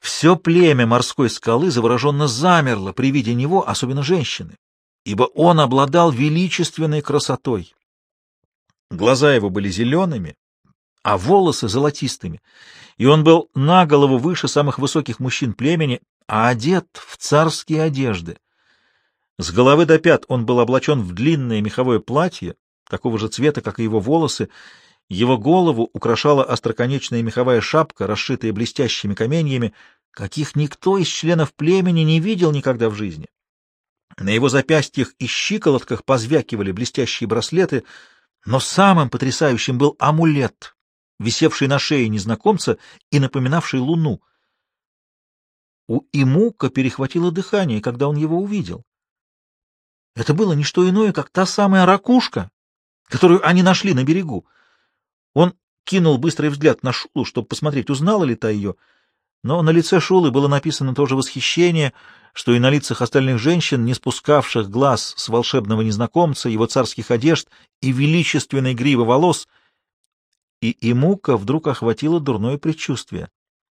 Все племя морской скалы завороженно замерло при виде него, особенно женщины, ибо он обладал величественной красотой. Глаза его были зелеными, а волосы золотистыми, и он был на голову выше самых высоких мужчин племени, а одет в царские одежды. С головы до пят он был облачен в длинное меховое платье, такого же цвета, как и его волосы. Его голову украшала остроконечная меховая шапка, расшитая блестящими каменьями, каких никто из членов племени не видел никогда в жизни. На его запястьях и щиколотках позвякивали блестящие браслеты, но самым потрясающим был амулет, висевший на шее незнакомца и напоминавший луну. У Имука перехватило дыхание, когда он его увидел. Это было не что иное, как та самая ракушка, которую они нашли на берегу. Он кинул быстрый взгляд на Шулу, чтобы посмотреть, узнала ли та ее, но на лице Шулы было написано то же восхищение, что и на лицах остальных женщин, не спускавших глаз с волшебного незнакомца, его царских одежд и величественной гривы волос, и Имука вдруг охватило дурное предчувствие.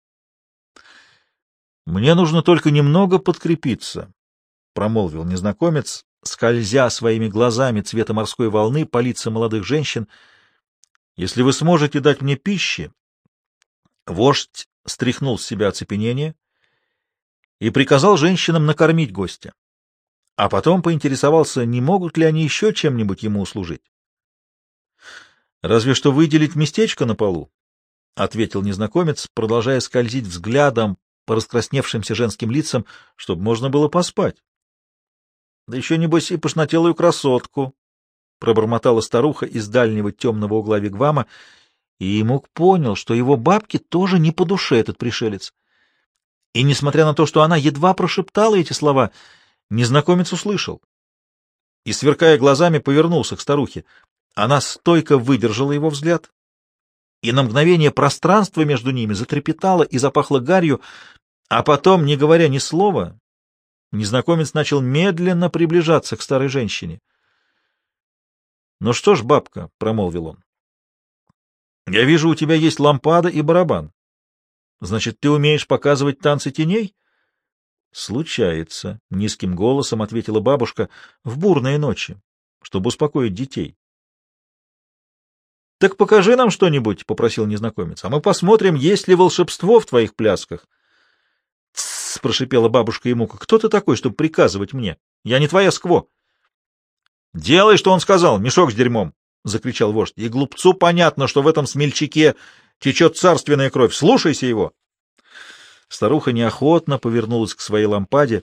«Мне нужно только немного подкрепиться», — промолвил незнакомец, скользя своими глазами цвета морской волны по лицам молодых женщин. «Если вы сможете дать мне пищи...» Вождь стряхнул с себя оцепенение и приказал женщинам накормить гостя, а потом поинтересовался, не могут ли они еще чем-нибудь ему услужить. «Разве что выделить местечко на полу», — ответил незнакомец, продолжая скользить взглядом по раскрасневшимся женским лицам, чтобы можно было поспать. «Да еще, небось, и пышнотелую красотку», — пробормотала старуха из дальнего темного угла вигвама, и Имук понял, что его бабке тоже не по душе этот пришелец. И, несмотря на то, что она едва прошептала эти слова, незнакомец услышал и, сверкая глазами, повернулся к старухе. Она стойко выдержала его взгляд, и на мгновение пространство между ними затрепетало и запахло гарью, а потом, не говоря ни слова, незнакомец начал медленно приближаться к старой женщине. — Ну что ж, бабка, — промолвил он, — я вижу, у тебя есть лампада и барабан. Значит, ты умеешь показывать танцы теней? — Случается, — низким голосом ответила бабушка, — в бурные ночи, чтобы успокоить детей. — Так покажи нам что-нибудь, — попросил незнакомец, — а мы посмотрим, есть ли волшебство в твоих плясках. — Тссс, — прошипела бабушка ему, — кто ты такой, чтобы приказывать мне? Я не твоя скво. — Делай, что он сказал, мешок с дерьмом, — закричал вождь. — И глупцу понятно, что в этом смельчаке течет царственная кровь. Слушайся его. Старуха неохотно повернулась к своей лампаде.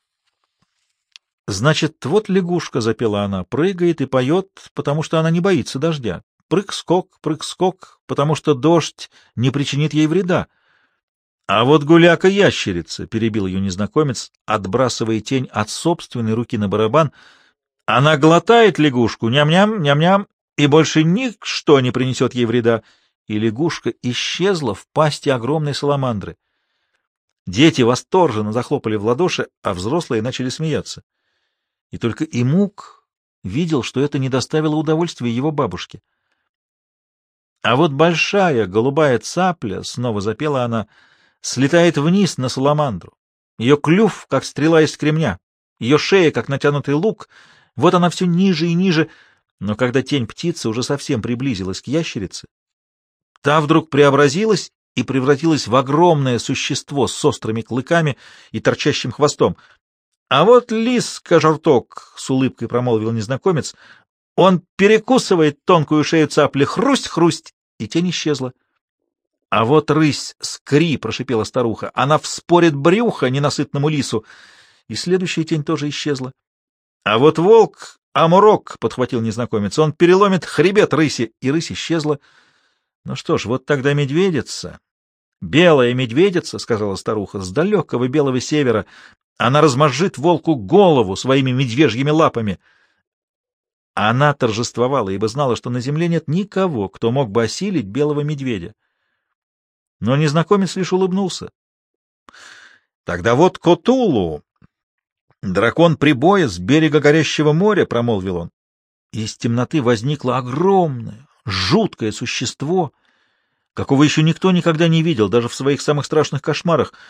— Значит, вот лягушка, — запела она, — прыгает и поет, потому что она не боится дождя. Прыг-скок, потому что дождь не причинит ей вреда. — А вот гуляка-ящерица, — перебил ее незнакомец, отбрасывая тень от собственной руки на барабан, — она глотает лягушку, ням-ням, ням-ням, и больше ничто не принесет ей вреда. И лягушка исчезла в пасти огромной саламандры. Дети восторженно захлопали в ладоши, а взрослые начали смеяться. И только Имук видел, что это не доставило удовольствия его бабушке. А вот большая голубая цапля, — снова запела она, — слетает вниз на саламандру. Ее клюв, как стрела из кремня, ее шея, как натянутый лук. Вот она все ниже и ниже, но когда тень птицы уже совсем приблизилась к ящерице, та вдруг преобразилась и превратилась в огромное существо с острыми клыками и торчащим хвостом. — А вот лис-кожурток, — с улыбкой промолвил незнакомец, — он перекусывает тонкую шею цапли, хрусть-хрусть, и тень исчезла. — А вот рысь, скри, — прошипела старуха, — она вспорит брюхо ненасытному лису, и следующая тень тоже исчезла. — А вот волк, амурок, — подхватил незнакомец, — он переломит хребет рыси, и рысь исчезла. — Ну что ж, вот тогда медведица. — Белая медведица, — сказала старуха, — с далекого белого севера. Она размозжит волку голову своими медвежьими лапами. Она торжествовала, ибо знала, что на земле нет никого, кто мог бы осилить белого медведя. Но незнакомец лишь улыбнулся. — Тогда вот Котулу, дракон прибоя с берега горящего моря, — промолвил он. Из темноты возникло огромное, жуткое существо, какого еще никто никогда не видел, даже в своих самых страшных кошмарах.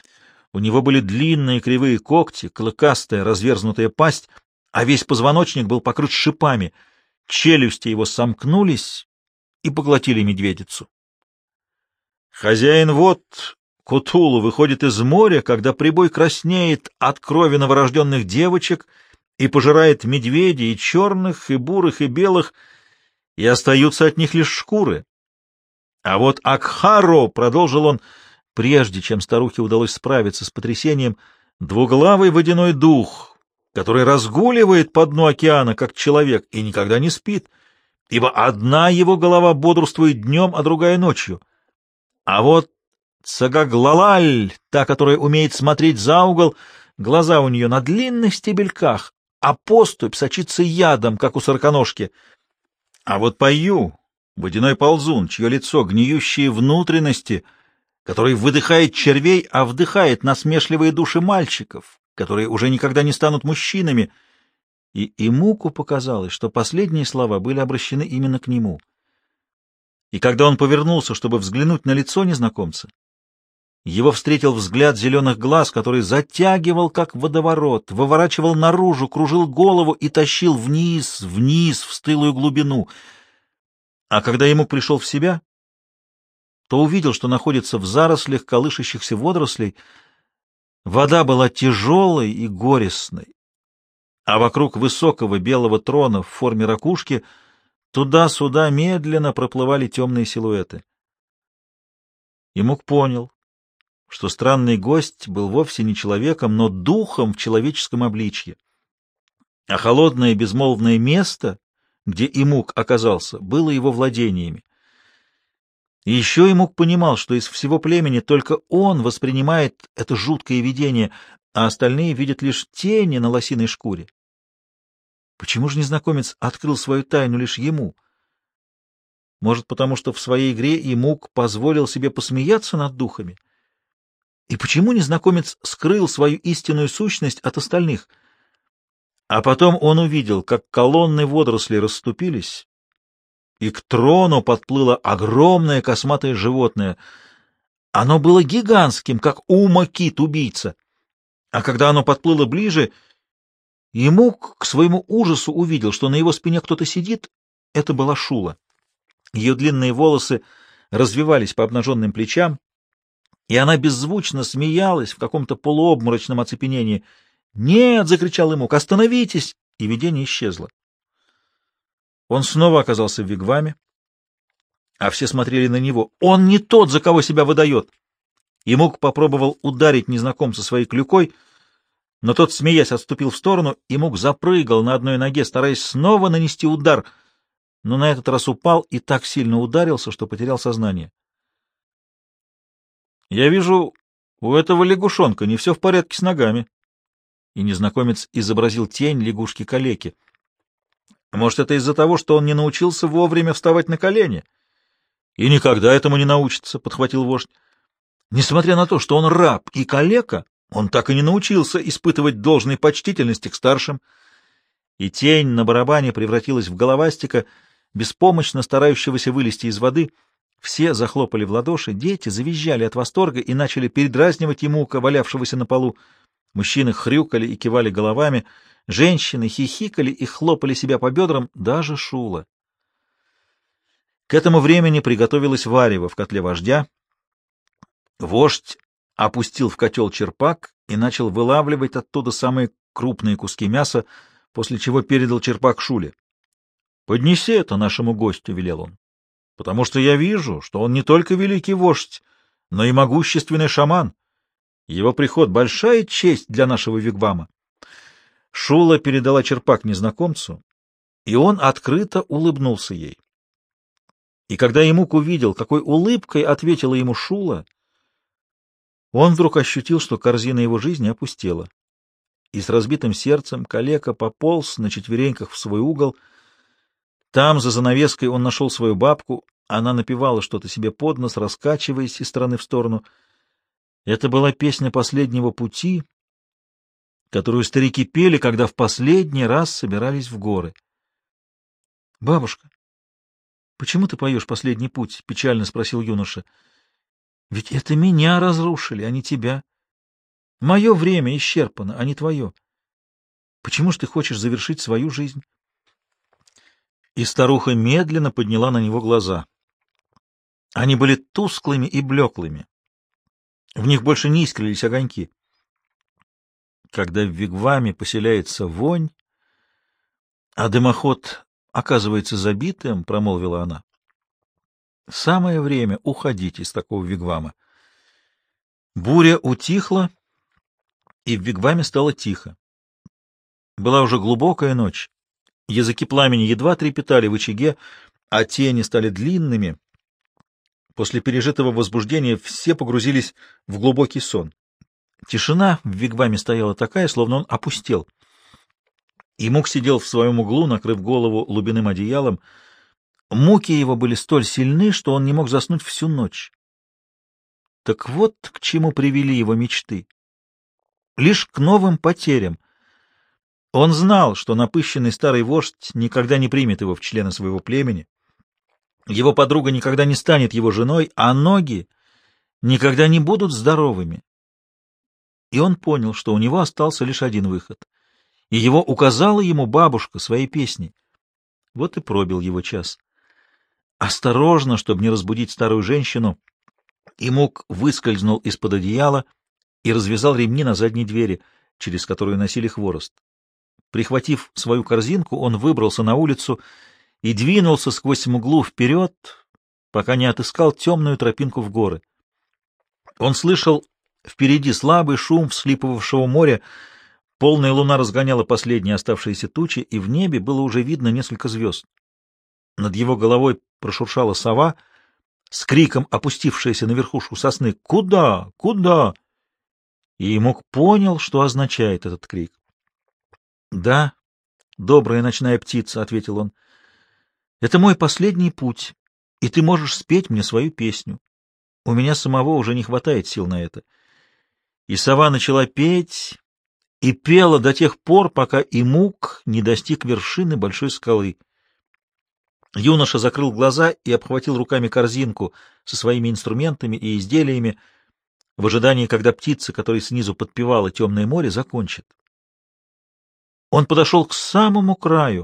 У него были длинные кривые когти, клыкастая разверзнутая пасть, а весь позвоночник был покрыт шипами. Челюсти его сомкнулись и поглотили медведицу. Хозяин вод Кутулу выходит из моря, когда прибой краснеет от крови новорожденных девочек и пожирает медведей, и черных, и бурых, и белых, и остаются от них лишь шкуры. А вот Акхаро, продолжил он, прежде чем старухе удалось справиться с потрясением, двуглавый водяной дух, который разгуливает по дну океана, как человек, и никогда не спит, ибо одна его голова бодрствует днем, а другая ночью. А вот Цагаглалаль, та, которая умеет смотреть за угол, глаза у нее на длинных стебельках, а поступь сочится ядом, как у сороконожки. А вот Пою, водяной ползун, чье лицо гниющие внутренности, который выдыхает червей, а вдыхает насмешливые души мальчиков, которые уже никогда не станут мужчинами. И Имуку показалось, что последние слова были обращены именно к нему. И когда он повернулся, чтобы взглянуть на лицо незнакомца, его встретил взгляд зеленых глаз, который затягивал, как водоворот, выворачивал наружу, кружил голову и тащил вниз, вниз, в стылую глубину. А когда ему пришел в себя, то увидел, что находится в зарослях колышащихся водорослей. Вода была тяжелой и горестной, а вокруг высокого белого трона в форме ракушки туда-сюда медленно проплывали темные силуэты. Имук понял, что странный гость был вовсе не человеком, но духом в человеческом обличье. А холодное безмолвное место, где Имук оказался, было его владениями. И еще Имук понимал, что из всего племени только он воспринимает это жуткое видение, а остальные видят лишь тени на лосиной шкуре. Почему же незнакомец открыл свою тайну лишь ему? Может, потому что в своей игре Имук позволил себе посмеяться над духами? И почему незнакомец скрыл свою истинную сущность от остальных? А потом он увидел, как колонны водорослей расступились, и к трону подплыло огромное косматое животное. Оно было гигантским, как ума-кит-убийца. А когда оно подплыло ближе, Имук к своему ужасу увидел, что на его спине кто-то сидит. Это была Шула. Ее длинные волосы развивались по обнаженным плечам, и она беззвучно смеялась в каком-то полуобморочном оцепенении. «Нет!» — закричал Имук. «Остановитесь!» И видение исчезло. Он снова оказался в вигваме, а все смотрели на него. Он не тот, за кого себя выдает. Имук попробовал ударить незнакомца своей клюкой, но тот, смеясь, отступил в сторону. Имук запрыгал на одной ноге, стараясь снова нанести удар, но на этот раз упал и так сильно ударился, что потерял сознание. «Я вижу, у этого лягушонка не все в порядке с ногами». И незнакомец изобразил тень лягушки-калеки. «Может, это из-за того, что он не научился вовремя вставать на колени?» «И никогда этому не научится», — подхватил вождь. «Несмотря на то, что он раб и калека, он так и не научился испытывать должной почтительности к старшим». И тень на барабане превратилась в головастика, беспомощно старающегося вылезти из воды. Все захлопали в ладоши, дети завизжали от восторга и начали передразнивать Имука, валявшегося на полу. Мужчины хрюкали и кивали головами, женщины хихикали и хлопали себя по бедрам, даже Шула. К этому времени приготовилось варево в котле вождя. Вождь опустил в котел черпак и начал вылавливать оттуда самые крупные куски мяса, после чего передал черпак Шуле. «Поднеси это нашему гостю», — велел он, — «потому что я вижу, что он не только великий вождь, но и могущественный шаман. Его приход — большая честь для нашего вигвама». Шула передала черпак незнакомцу, и он открыто улыбнулся ей. И когда Имук увидел, какой улыбкой ответила ему Шула, он вдруг ощутил, что корзина его жизни опустела. И с разбитым сердцем калека пополз на четвереньках в свой угол. Там, за занавеской, он нашел свою бабку. Она напевала что-то себе под нос, раскачиваясь из стороны в сторону. Это была песня последнего пути, которую старики пели, когда в последний раз собирались в горы. — Бабушка, почему ты поешь «Последний путь»? — печально спросил юноша. — Ведь это меня разрушили, а не тебя. Мое время исчерпано, а не твое. Почему же ты хочешь завершить свою жизнь? И старуха медленно подняла на него глаза. Они были тусклыми и блеклыми. В них больше не искрились огоньки. Когда в вигваме поселяется вонь, а дымоход оказывается забитым, — промолвила она, — самое время уходить из такого вигвама. Буря утихла, и в вигваме стало тихо. Была уже глубокая ночь. Языки пламени едва трепетали в очаге, а тени стали длинными. После пережитого возбуждения все погрузились в глубокий сон. Тишина в вигваме стояла такая, словно он опустел. И Мук сидел в своем углу, накрыв голову лубяным одеялом. Муки его были столь сильны, что он не мог заснуть всю ночь. Так вот к чему привели его мечты. Лишь к новым потерям. Он знал, что напыщенный старый вождь никогда не примет его в члены своего племени. Его подруга никогда не станет его женой, а ноги никогда не будут здоровыми. И он понял, что у него остался лишь один выход. И его указала ему бабушка своей песней. Вот и пробил его час. Осторожно, чтобы не разбудить старую женщину, Имук выскользнул из-под одеяла и развязал ремни на задней двери, через которую носили хворост. Прихватив свою корзинку, он выбрался на улицу и двинулся сквозь мглу вперед, пока не отыскал темную тропинку в горы. Он слышал впереди слабый шум вслипывавшего моря, полная луна разгоняла последние оставшиеся тучи, и в небе было уже видно несколько звезд. Над его головой прошуршала сова, с криком опустившаяся на верхушку сосны «Куда? Куда?». И Имук понял, что означает этот крик. «Да, добрая ночная птица», — ответил он, — «это мой последний путь, и ты можешь спеть мне свою песню. У меня самого уже не хватает сил на это». И сова начала петь, и пела до тех пор, пока Имук не достиг вершины большой скалы. Юноша закрыл глаза и обхватил руками корзинку со своими инструментами и изделиями в ожидании, когда птица, которая снизу подпевала темное море, закончит. Он подошел к самому краю,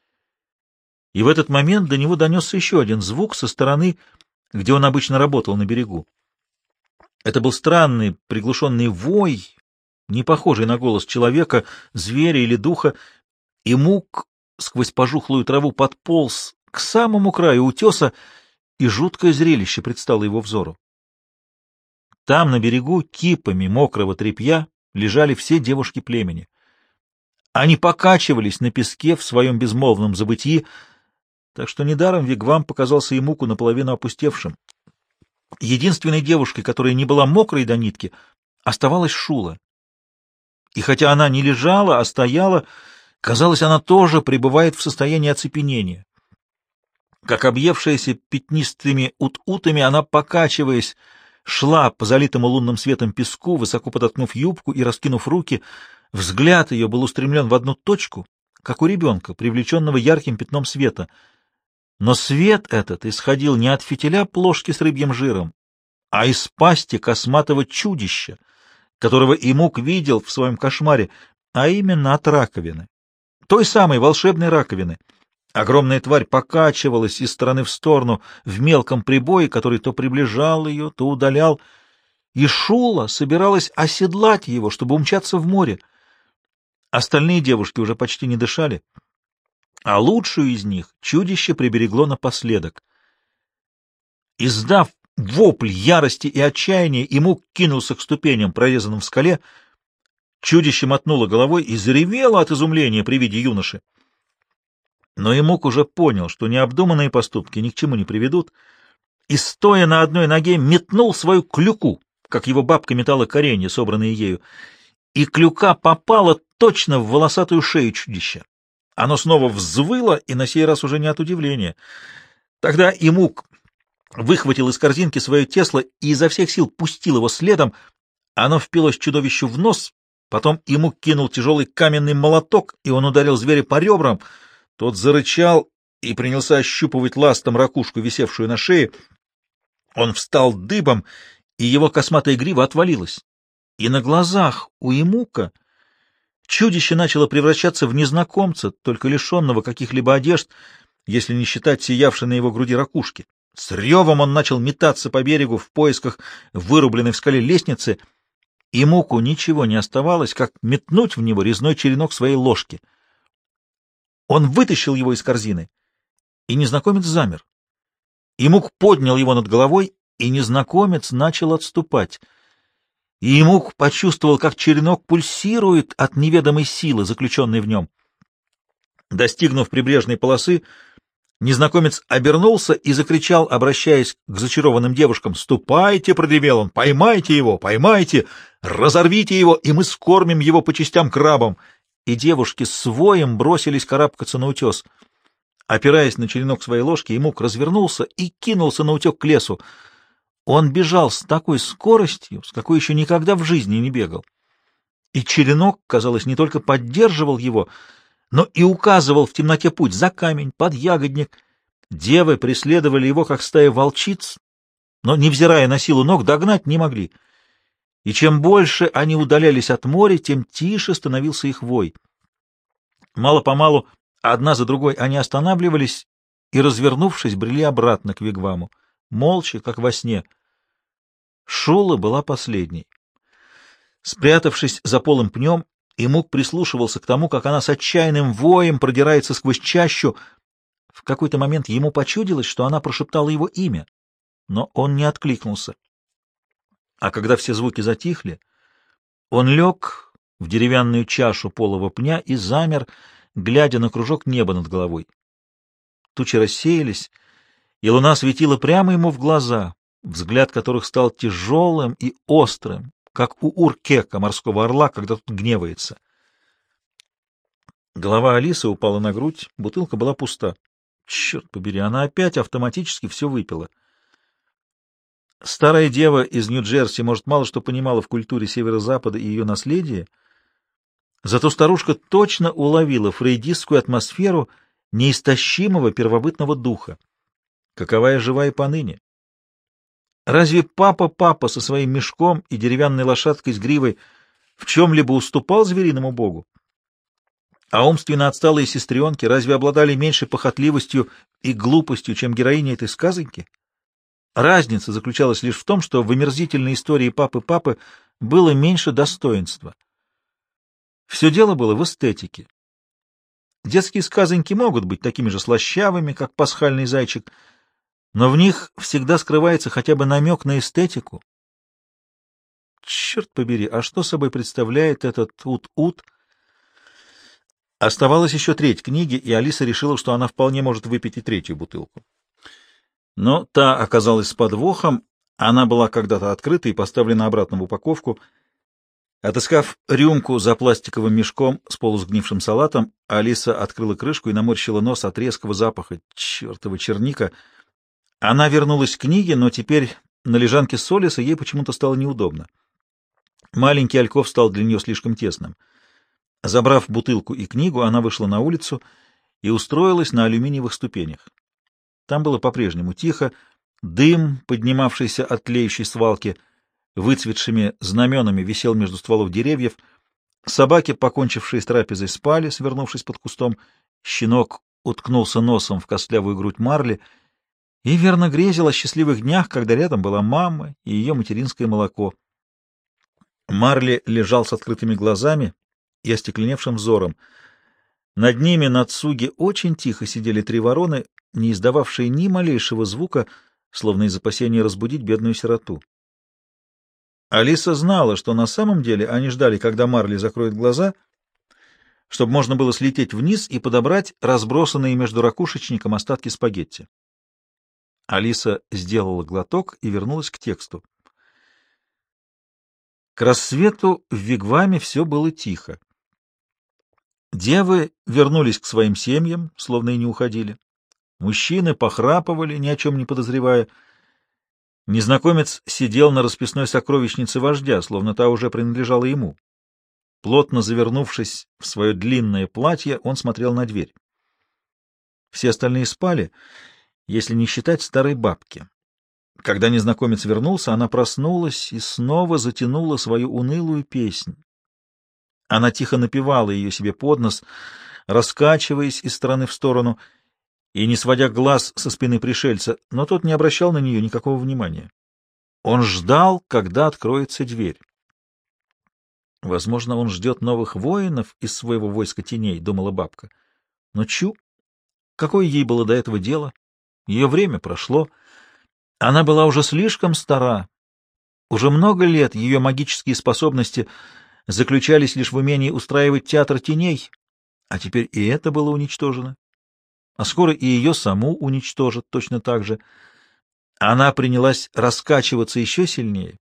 и в этот момент до него донесся еще один звук со стороны, где он обычно работал на берегу. Это был странный приглушенный вой, не похожий на голос человека, зверя или духа, и Мук сквозь пожухлую траву подполз к самому краю утеса, и жуткое зрелище предстало его взору. Там, на берегу, кипами мокрого тряпья лежали все девушки племени. Они покачивались на песке в своем безмолвном забытии, так что недаром вигвам показался Имуку наполовину опустевшим. Единственной девушкой, которая не была мокрой до нитки, оставалась Шула. И хотя она не лежала, а стояла, казалось, она тоже пребывает в состоянии оцепенения. Как объевшаяся пятнистыми ут-утами, она, покачиваясь, шла по залитому лунным светом песку, высоко подоткнув юбку и раскинув руки. Взгляд ее был устремлен в одну точку, как у ребенка, привлеченного ярким пятном света. Но свет этот исходил не от фитиля плошки с рыбьим жиром, а из пасти косматого чудища, которого Имук видел в своем кошмаре, а именно от раковины, той самой волшебной раковины. Огромная тварь покачивалась из стороны в сторону в мелком прибое, который то приближал ее, то удалял, и Шула собиралась оседлать его, чтобы умчаться в море. Остальные девушки уже почти не дышали, а лучшую из них чудище приберегло напоследок. Издав вопль ярости и отчаяния, Имук кинулся к ступеням, прорезанным в скале. Чудище мотнуло головой и заревело от изумления при виде юноши. Но Имук уже понял, что необдуманные поступки ни к чему не приведут, и, стоя на одной ноге, метнул свою клюку, как его бабка метала коренья, собранные ею, и клюка попала точно в волосатую шею чудища. Оно снова взвыло, и на сей раз уже не от удивления. Тогда Имук выхватил из корзинки свое тесло и изо всех сил пустил его следом. Оно впилось чудовищу в нос, потом Имук кинул тяжелый каменный молоток, и он ударил зверя по ребрам. Тот зарычал и принялся ощупывать ластом ракушку, висевшую на шее. Он встал дыбом, и его косматая грива отвалилась. И на глазах у Имука чудище начало превращаться в незнакомца, только лишенного каких-либо одежд, если не считать сиявшей на его груди ракушки. С ревом он начал метаться по берегу в поисках вырубленной в скале лестницы. Имуку ничего не оставалось, как метнуть в него резной черенок своей ложки. Он вытащил его из корзины, и незнакомец замер. Имук поднял его над головой, и незнакомец начал отступать. И Имук почувствовал, как черенок пульсирует от неведомой силы, заключенной в нем. Достигнув прибрежной полосы, незнакомец обернулся и закричал, обращаясь к зачарованным девушкам: «Ступайте!» — продремел он. «Поймайте его! Поймайте! Разорвите его, и мы скормим его по частям крабам!» И девушки с воем бросились карабкаться на утес. Опираясь на черенок своей ложки, Имук развернулся и кинулся на утек к лесу. Он бежал с такой скоростью, с какой еще никогда в жизни не бегал. И черенок, казалось, не только поддерживал его, но и указывал в темноте путь за камень, под ягодник. Девы преследовали его, как стая волчиц, но, невзирая на силу ног, догнать не могли. И чем больше они удалялись от моря, тем тише становился их вой. Мало-помалу, одна за другой, они останавливались и, развернувшись, брели обратно к вигваму, молча, как во сне. Шула была последней. Спрятавшись за полым пнем, Имук прислушивался к тому, как она с отчаянным воем продирается сквозь чащу. В какой-то момент ему почудилось, что она прошептала его имя, но он не откликнулся. А когда все звуки затихли, он лег в деревянную чашу полого пня и замер, глядя на кружок неба над головой. Тучи рассеялись, и луна светила прямо ему в глаза, взгляд которых стал тяжелым и острым, как у Уркека, морского орла, когда тот гневается. Голова Алисы упала на грудь, бутылка была пуста. Черт побери, она опять автоматически все выпила. Старая дева из Нью-Джерси, может, мало что понимала в культуре Северо-Запада и ее наследии, зато старушка точно уловила фрейдистскую атмосферу неистощимого первобытного духа, каковая жива и поныне. Разве папа со своим мешком и деревянной лошадкой с гривой в чем-либо уступал звериному богу? А умственно отсталые сестренки разве обладали меньшей похотливостью и глупостью, чем героиня этой сказоньки? Разница заключалась лишь в том, что в омерзительной истории папы было меньше достоинства. Все дело было в эстетике. Детские сказоньки могут быть такими же слащавыми, как пасхальный зайчик, но в них всегда скрывается хотя бы намек на эстетику. Черт побери, а что собой представляет этот ут-ут? Оставалась еще треть книги, и Алиса решила, что она вполне может выпить и третью бутылку. Но та оказалась с подвохом, она была когда-то открыта и поставлена обратно в упаковку. Отыскав рюмку за пластиковым мешком с полусгнившим салатом, Алиса открыла крышку и наморщила нос от резкого запаха чертова черника. Она вернулась к книге, но теперь на лежанке Солиса ей почему-то стало неудобно. Маленький альков стал для нее слишком тесным. Забрав бутылку и книгу, она вышла на улицу и устроилась на алюминиевых ступенях. Там было по-прежнему тихо, дым, поднимавшийся от тлеющей свалки, выцветшими знаменами висел между стволов деревьев. Собаки, покончившие с трапезой, спали, свернувшись под кустом. Щенок уткнулся носом в костлявую грудь Марли и верно грезил о счастливых днях, когда рядом была мама и ее материнское молоко. Марли лежал с открытыми глазами и остекленевшим взором. Над ними на цуге очень тихо сидели три вороны, не издававшие ни малейшего звука, словно из опасения разбудить бедную сироту. Алиса знала, что на самом деле они ждали, когда Марли закроет глаза, чтобы можно было слететь вниз и подобрать разбросанные между ракушечником остатки спагетти. Алиса сделала глоток и вернулась к тексту. К рассвету в вигваме все было тихо. Девы вернулись к своим семьям, словно и не уходили. Мужчины похрапывали, ни о чем не подозревая. Незнакомец сидел на расписной сокровищнице вождя, словно та уже принадлежала ему. Плотно завернувшись в свое длинное платье, он смотрел на дверь. Все остальные спали, если не считать старой бабки. Когда незнакомец вернулся, она проснулась и снова затянула свою унылую песнь. Она тихо напевала ее себе под нос, раскачиваясь из стороны в сторону и не сводя глаз со спины пришельца, но тот не обращал на нее никакого внимания. Он ждал, когда откроется дверь. «Возможно, он ждет новых воинов из своего войска теней», — думала бабка. Но чу! Какое ей было до этого дело? Ее время прошло. Она была уже слишком стара. Уже много лет ее магические способности заключались лишь в умении устраивать театр теней, а теперь и это было уничтожено. А скоро и ее саму уничтожат точно так же. Она принялась раскачиваться еще сильнее,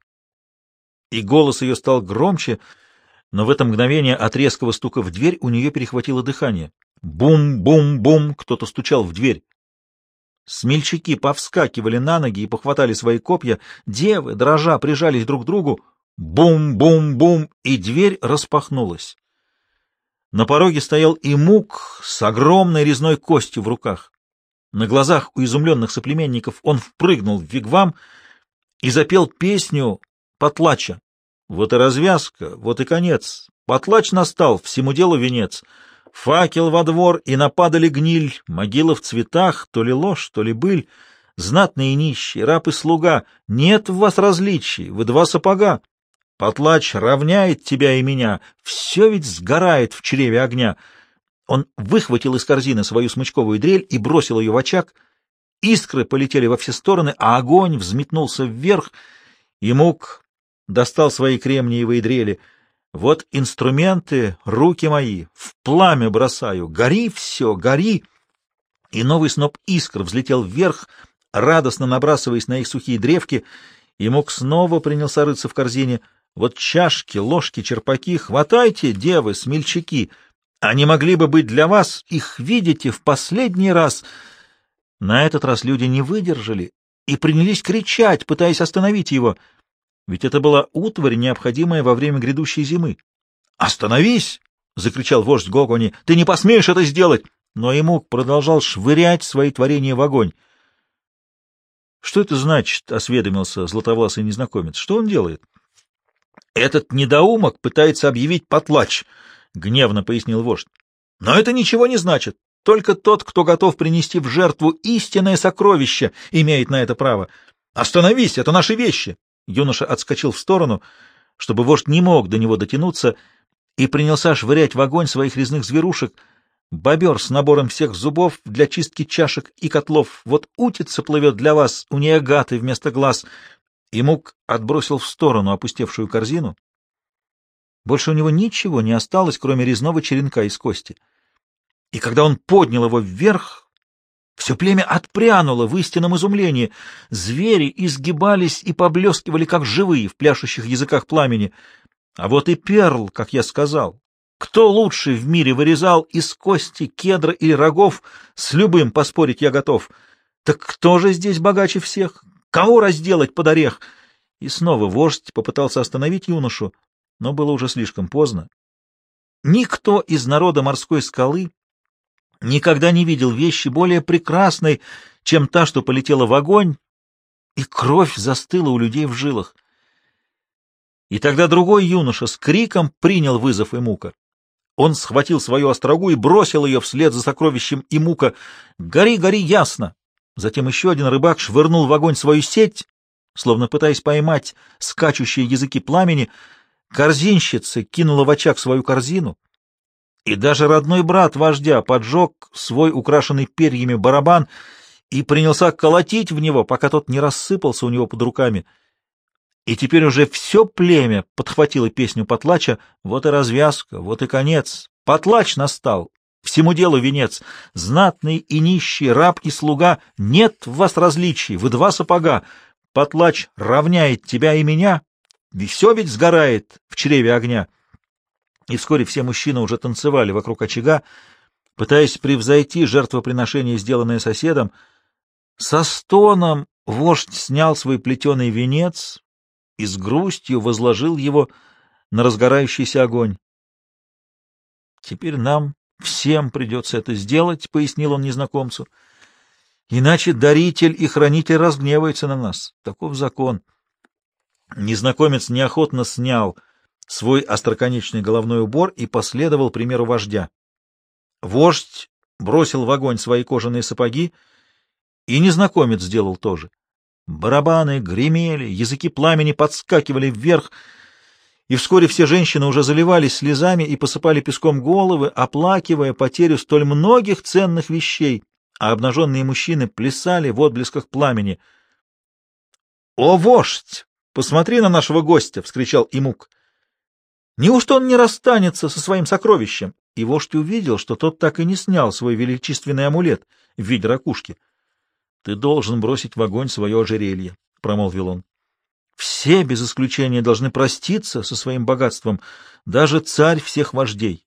и голос ее стал громче, но в это мгновение от резкого стука в дверь у нее перехватило дыхание. Бум-бум-бум! Кто-то стучал в дверь. Смельчаки повскакивали на ноги и похватали свои копья, девы, дрожа, прижались друг к другу. Бум-бум-бум! И дверь распахнулась. На пороге стоял Имук с огромной резной костью в руках. На глазах у изумленных соплеменников он впрыгнул в вигвам и запел песню Потлача. Вот и развязка, вот и конец. Потлач настал, всему делу венец. Факел во двор, и нападали гниль, могила в цветах, то ли ложь, то ли быль. Знатные и нищие, раб и слуга, нет в вас различий, вы два сапога. Потлач равняет тебя и меня, все ведь сгорает в чреве огня. Он выхватил из корзины свою смычковую дрель и бросил ее в очаг. Искры полетели во все стороны, а огонь взметнулся вверх. Имук достал свои кремниевые дрели. Вот инструменты, руки мои, в пламя бросаю. Гори все, гори! И новый сноп искр взлетел вверх, радостно набрасываясь на их сухие древки. Имук снова принялся рыться в корзине. Вот чашки, ложки, черпаки, хватайте, девы, смельчаки. Они могли бы быть для вас, их видите в последний раз. На этот раз люди не выдержали и принялись кричать, пытаясь остановить его. Ведь это была утварь, необходимая во время грядущей зимы. «Остановись!» — закричал вождь Гогони. «Ты не посмеешь это сделать!» Но Имук продолжал швырять свои творения в огонь. «Что это значит?» — осведомился златовласый незнакомец. «Что он делает?» «Этот недоумок пытается объявить потлач», — гневно пояснил вождь. «Но это ничего не значит. Только тот, кто готов принести в жертву истинное сокровище, имеет на это право. Остановись, это наши вещи!» Юноша отскочил в сторону, чтобы вождь не мог до него дотянуться, и принялся швырять в огонь своих резных зверушек. Бобер с набором всех зубов для чистки чашек и котлов. Вот утица плывет для вас, у нее агаты вместо глаз. Имук отбросил в сторону опустевшую корзину. Больше у него ничего не осталось, кроме резного черенка из кости. И когда он поднял его вверх, все племя отпрянуло в истинном изумлении. Звери изгибались и поблескивали, как живые, в пляшущих языках пламени. А вот и перл, как я сказал. Кто лучше в мире вырезал из кости, кедра или рогов, с любым поспорить я готов. Так кто же здесь богаче всех? Кого разделать под орех? И снова вождь попытался остановить юношу, но было уже слишком поздно. Никто из народа морской скалы никогда не видел вещи более прекрасной, чем та, что полетела в огонь, и кровь застыла у людей в жилах. И тогда другой юноша с криком принял вызов Имука. Он схватил свою острогу и бросил ее вслед за сокровищем Имука. «Гори, гори, ясно!» Затем еще один рыбак швырнул в огонь свою сеть, словно пытаясь поймать скачущие языки пламени. Корзинщица кинула в очаг свою корзину, и даже родной брат вождя поджег свой украшенный перьями барабан и принялся колотить в него, пока тот не рассыпался у него под руками. И теперь уже все племя подхватило песню Потлача. Вот и развязка, вот и конец. Потлач настал, всему делу венец. Знатный и нищий, раб и слуга, нет в вас различий, вы два сапога. Потлач равняет тебя и меня, и все ведь сгорает в чреве огня. И вскоре все мужчины уже танцевали вокруг очага, пытаясь превзойти жертвоприношение, сделанное соседом. Со стоном вождь снял свой плетеный венец и с грустью возложил его на разгорающийся огонь. «Теперь нам всем придется это сделать», — пояснил он незнакомцу. Иначе даритель и хранитель разгневаются на нас. Таков закон. Незнакомец неохотно снял свой остроконечный головной убор и последовал примеру вождя. Вождь бросил в огонь свои кожаные сапоги, и незнакомец сделал то же. Барабаны гремели, языки пламени подскакивали вверх, и вскоре все женщины уже заливались слезами и посыпали песком головы, оплакивая потерю столь многих ценных вещей, а обнаженные мужчины плясали в отблесках пламени. — О, вождь! Посмотри на нашего гостя! — вскричал Имук. — Неужто он не расстанется со своим сокровищем? И вождь увидел, что тот так и не снял свой величественный амулет в виде ракушки. — Ты должен бросить в огонь свое ожерелье, — промолвил он. Все, без исключения, должны проститься со своим богатством, даже царь всех вождей.